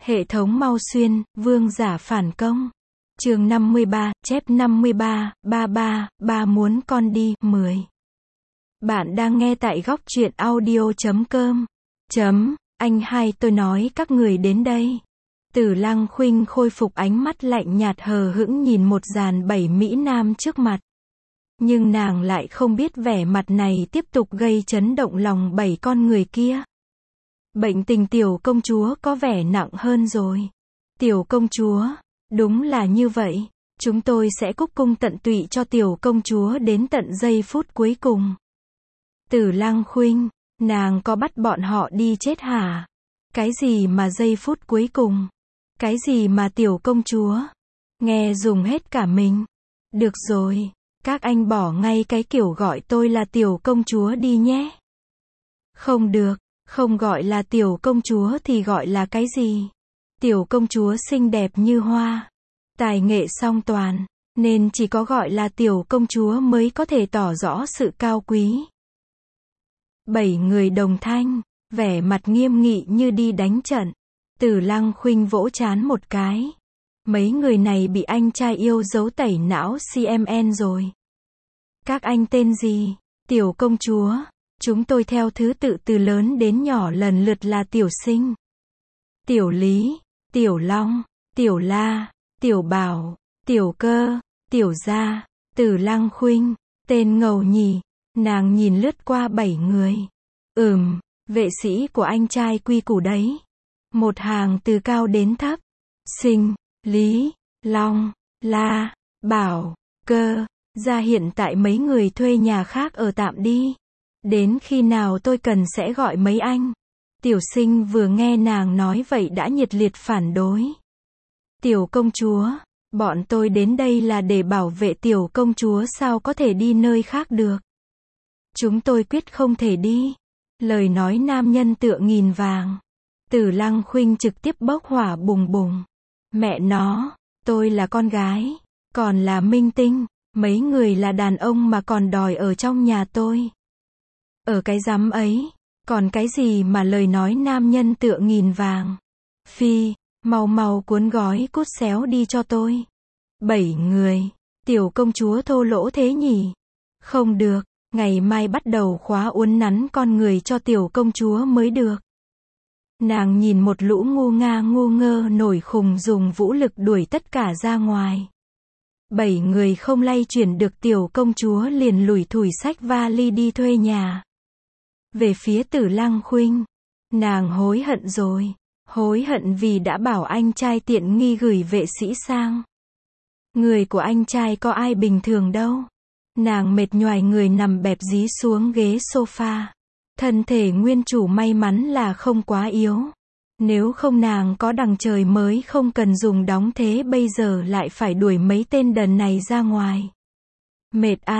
Hệ thống mau xuyên, vương giả phản công. Chương 53, chép 53, 33 muốn con đi, 10. Bạn đang nghe tại góc truyện audio.com. Anh hai tôi nói các người đến đây. Tử Lăng Khuynh khôi phục ánh mắt lạnh nhạt hờ hững nhìn một dàn 7 mỹ nam trước mặt. Nhưng nàng lại không biết vẻ mặt này tiếp tục gây chấn động lòng 7 con người kia. Bệnh tình tiểu công chúa có vẻ nặng hơn rồi. Tiểu công chúa, đúng là như vậy. Chúng tôi sẽ cúc cung tận tụy cho tiểu công chúa đến tận giây phút cuối cùng. Tử Lăng Khuynh, nàng có bắt bọn họ đi chết hả? Cái gì mà giây phút cuối cùng? Cái gì mà tiểu công chúa? Nghe dùng hết cả mình. Được rồi, các anh bỏ ngay cái kiểu gọi tôi là tiểu công chúa đi nhé. Không được, không gọi là tiểu công chúa thì gọi là cái gì? Tiểu công chúa xinh đẹp như hoa, tài nghệ song toàn, nên chỉ có gọi là tiểu công chúa mới có thể tỏ rõ sự cao quý. 7 người đồng thanh, vẻ mặt nghiêm nghị như đi đánh trận. Tử Lăng Khuynh vỗ trán một cái. Mấy người này bị anh trai yêu dấu tẩy não CMN rồi. Các anh tên gì? Tiểu công chúa. Chúng tôi theo thứ tự từ lớn đến nhỏ lần lượt là Tiểu Sinh, Tiểu Lý, Tiểu Long, Tiểu La, Tiểu Bảo, Tiểu Cơ, Tiểu Gia. Tử Lăng Khuynh, tên ngầu nhỉ. Nàng nhìn lướt qua 7 người. Vệ sĩ của anh trai quy củ đấy. Một hàng từ cao đến thấp. Sinh, Lý, Long, La, Bảo, Cơ, Gia. Hiện tại mấy người thuê nhà khác ở tạm đi. Đến khi nào tôi cần sẽ gọi mấy anh. Tiểu Sinh vừa nghe nàng nói vậy đã nhiệt liệt phản đối. Tiểu công chúa, bọn tôi đến đây là để bảo vệ tiểu công chúa, sao có thể đi nơi khác được. Chúng tôi quyết không thể đi. Lời nói nam nhân tựa nghìn vàng. Tử Lăng Khuynh trực tiếp bốc hỏa bùng bùng. Mẹ nó, tôi là con gái, còn là minh tinh, mấy người là đàn ông mà còn đòi ở trong nhà tôi. Ở cái rắm ấy, còn cái gì mà lời nói nam nhân tựa nghìn vàng. Phi, mau mau cuốn gói cút xéo đi cho tôi. 7 người, tiểu công chúa thô lỗ thế nhỉ? Không được, ngày mai bắt đầu khóa uốn nắn con người cho tiểu công chúa mới được. Nàng nhìn một lũ ngu ngơ nổi khùng dùng vũ lực đuổi tất cả ra ngoài. 7 người không lay chuyển được tiểu công chúa liền lủi thủi xách vali đi thuê nhà. Về phía Tử Lăng Khuynh, nàng hối hận rồi. Hối hận vì đã bảo anh trai tiện nghi gửi vệ sĩ sang. Người của anh trai có ai bình thường đâu. Nàng mệt nhoài người nằm bẹp dí xuống ghế sofa. Thân thể nguyên chủ may mắn là không quá yếu. Nếu không nàng có đằng trời mới không cần dùng đóng thế, bây giờ lại phải đuổi mấy tên đần này ra ngoài. Mệt a.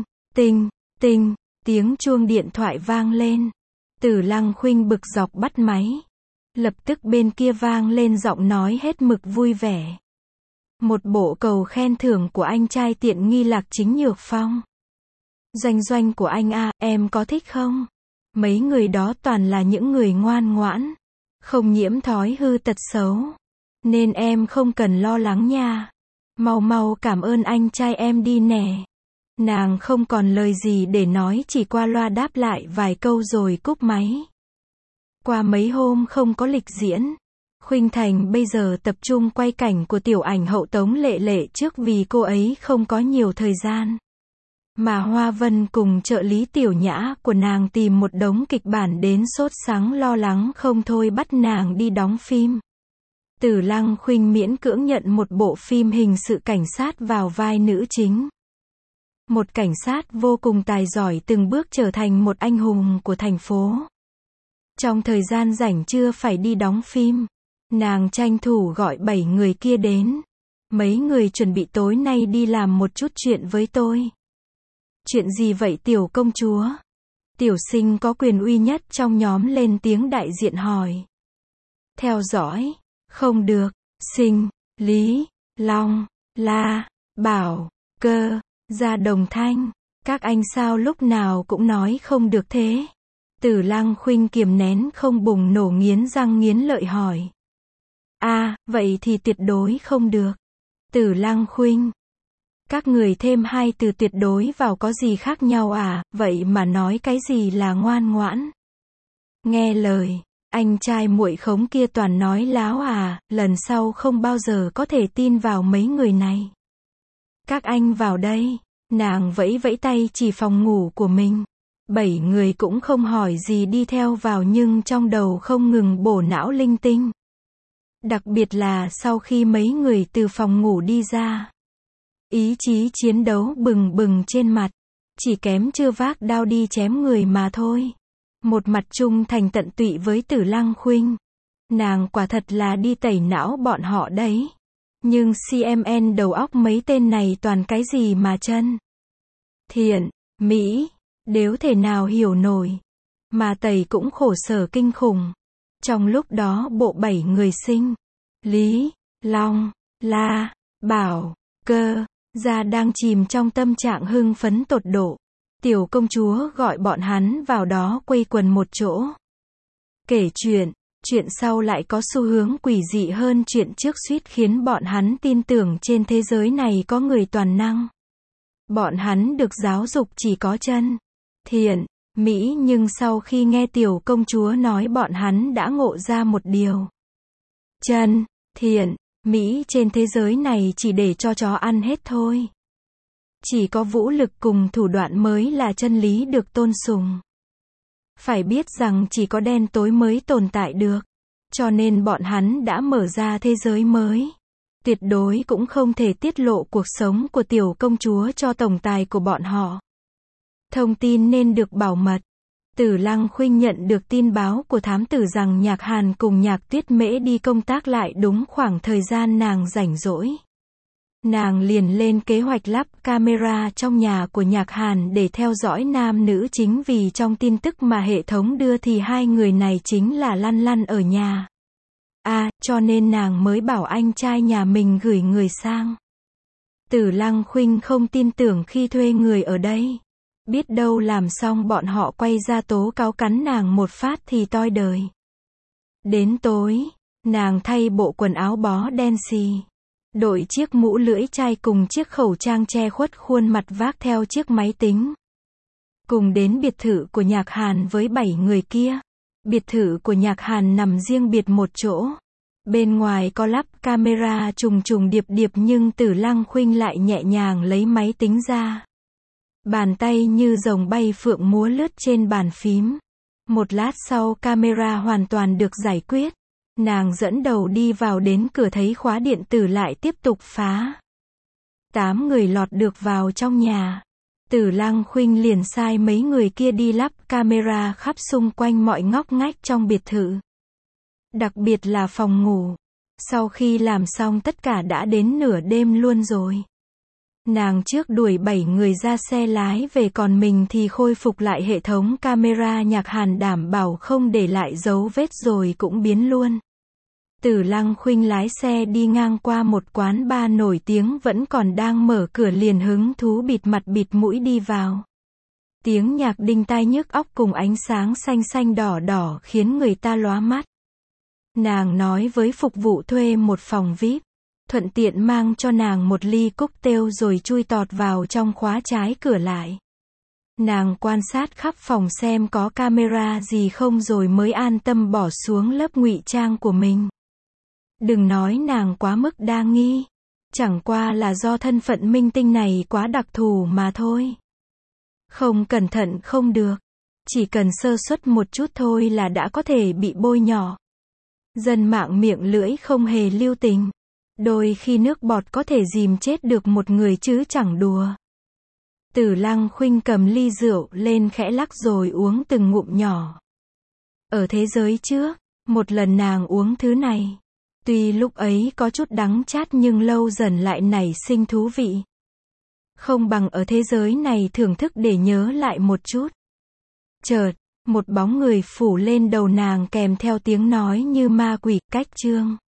Tinh, tiếng chuông điện thoại vang lên. Tử Lăng Khuynh bực dọc bắt máy. Lập tức bên kia vang lên giọng nói hết mực vui vẻ. Một bộ cầu khen thưởng của anh trai tiện nghi Lạc Chính Nhược Phong. Doanh của anh a, em có thích không? Mấy người đó toàn là những người ngoan ngoãn, không nhiễm thói hư tật xấu, nên em không cần lo lắng nha. Mau cảm ơn anh trai em đi nè. Nàng không còn lời gì để nói, chỉ qua loa đáp lại vài câu rồi cúp máy. Qua mấy hôm không có lịch diễn, Khuynh Thành bây giờ tập trung quay cảnh của tiểu ảnh hậu Tống Lệ Lệ trước vì cô ấy không có nhiều thời gian. Mà Hoa Vân cùng trợ lý Tiểu Nhã của nàng tìm một đống kịch bản đến sốt sắng lo lắng không thôi bắt nàng đi đóng phim. Tử Lăng Khuynh miễn cưỡng nhận một bộ phim hình sự cảnh sát vào vai nữ chính. Một cảnh sát vô cùng tài giỏi từng bước trở thành một anh hùng của thành phố. Trong thời gian rảnh chưa phải đi đóng phim, nàng tranh thủ gọi 7 người kia đến. Mấy người chuẩn bị tối nay đi làm một chút chuyện với tôi. Chuyện gì vậy tiểu công chúa? Tiểu Sinh có quyền uy nhất trong nhóm lên tiếng đại diện hỏi. Theo dõi. Không được. Sinh, Lý, Long, La, Bảo, Cơ, Gia đồng thanh. Các anh sao lúc nào cũng nói không được thế? Tử Lăng Khuynh kiềm nén không bùng nổ nghiến răng nghiến lợi hỏi. Vậy thì tuyệt đối không được. Tử Lăng Khuynh. Các người thêm hai từ tuyệt đối vào có gì khác nhau à, vậy mà nói cái gì là ngoan ngoãn. Nghe lời, anh trai muội khống kia toàn nói láo à, lần sau không bao giờ có thể tin vào mấy người này. Các anh vào đây, nàng vẫy vẫy tay chỉ phòng ngủ của mình. 7 người cũng không hỏi gì đi theo vào nhưng trong đầu không ngừng bổ não linh tinh. Đặc biệt là sau khi mấy người từ phòng ngủ đi ra. Ý chí chiến đấu bừng bừng trên mặt. Chỉ kém chưa vác đao đi chém người mà thôi. Một mặt trung thành tận tụy với Tử Lăng Khuynh. Nàng quả thật là đi tẩy não bọn họ đấy. Nhưng CMN đầu óc mấy tên này toàn cái gì mà chân. Thiện, mỹ, đếu thể nào hiểu nổi. Mà tẩy cũng khổ sở kinh khủng. Trong lúc đó bộ 7 người Sinh, Lý, Long, La, Bảo, Cơ, Gia đang chìm trong tâm trạng hưng phấn tột độ. Tiểu công chúa gọi bọn hắn vào đó quây quần một chỗ. Kể chuyện sau lại có xu hướng quỷ dị hơn chuyện trước suýt khiến bọn hắn tin tưởng trên thế giới này có người toàn năng. Bọn hắn được giáo dục chỉ có chân, thiện, mỹ nhưng sau khi nghe tiểu công chúa nói bọn hắn đã ngộ ra một điều. Chân, thiện, mỹ trên thế giới này chỉ để cho chó ăn hết thôi. Chỉ có vũ lực cùng thủ đoạn mới là chân lý được tôn sùng. Phải biết rằng chỉ có đen tối mới tồn tại được. Cho nên bọn hắn đã mở ra thế giới mới. Tuyệt đối cũng không thể tiết lộ cuộc sống của tiểu công chúa cho tổng tài của bọn họ. Thông tin nên được bảo mật. Tử Lăng Khuynh nhận được tin báo của thám tử rằng Nhạc Hàn cùng Nhạc Tuyết Mễ đi công tác lại đúng khoảng thời gian nàng rảnh rỗi. Nàng liền lên kế hoạch lắp camera trong nhà của Nhạc Hàn để theo dõi nam nữ chính vì trong tin tức mà hệ thống đưa thì hai người này chính là lăn lăn ở nhà. Cho nên nàng mới bảo anh trai nhà mình gửi người sang. Tử Lăng Khuynh không tin tưởng khi thuê người ở đây. Biết đâu làm xong bọn họ quay ra tố cáo cắn nàng một phát thì toi đời. Đến tối, nàng thay bộ quần áo bó đen xì. Đội chiếc mũ lưỡi chai cùng chiếc khẩu trang che khuất khuôn mặt vác theo chiếc máy tính. Cùng đến biệt thự của Nhạc Hàn với 7 người kia. Biệt thự của Nhạc Hàn nằm riêng biệt một chỗ. Bên ngoài có lắp camera trùng trùng điệp điệp nhưng Tử Lăng Khuynh lại nhẹ nhàng lấy máy tính ra. Bàn tay như rồng bay phượng múa lướt trên bàn phím. Một lát sau camera hoàn toàn được giải quyết. Nàng dẫn đầu đi vào đến cửa thấy khóa điện tử lại tiếp tục phá. 8 người lọt được vào trong nhà. Tử Lăng Khuynh liền sai mấy người kia đi lắp camera khắp xung quanh mọi ngóc ngách trong biệt thự. Đặc biệt là phòng ngủ. Sau khi làm xong tất cả đã đến nửa đêm luôn rồi. Nàng trước đuổi 7 người ra xe lái về còn mình thì khôi phục lại hệ thống camera Nhạc Hàn đảm bảo không để lại dấu vết rồi cũng biến luôn. Tử Lăng Khuynh lái xe đi ngang qua một quán bar nổi tiếng vẫn còn đang mở cửa liền hứng thú bịt mặt bịt mũi đi vào. Tiếng nhạc đinh tai nhức óc cùng ánh sáng xanh xanh đỏ đỏ khiến người ta lóa mắt. Nàng nói với phục vụ thuê một phòng VIP, thuận tiện mang cho nàng một ly cocktail rồi chui tọt vào trong khóa trái cửa lại. Nàng quan sát khắp phòng xem có camera gì không rồi mới an tâm bỏ xuống lớp ngụy trang của mình. Đừng nói nàng quá mức đa nghi. Chẳng qua là do thân phận minh tinh này quá đặc thù mà thôi. Không cẩn thận không được. Chỉ cần sơ suất một chút thôi là đã có thể bị bôi nhọ. Dân mạng miệng lưỡi không hề lưu tình. Đôi khi nước bọt có thể dìm chết được một người chứ chẳng đùa. Tử Lăng Khuynh cầm ly rượu lên khẽ lắc rồi uống từng ngụm nhỏ. Ở thế giới trước, một lần nàng uống thứ này. Tuy lúc ấy có chút đắng chát nhưng lâu dần lại nảy sinh thú vị. Không bằng ở thế giới này thưởng thức để nhớ lại một chút. Chợt, một bóng người phủ lên đầu nàng kèm theo tiếng nói như ma quỷ, cách chương.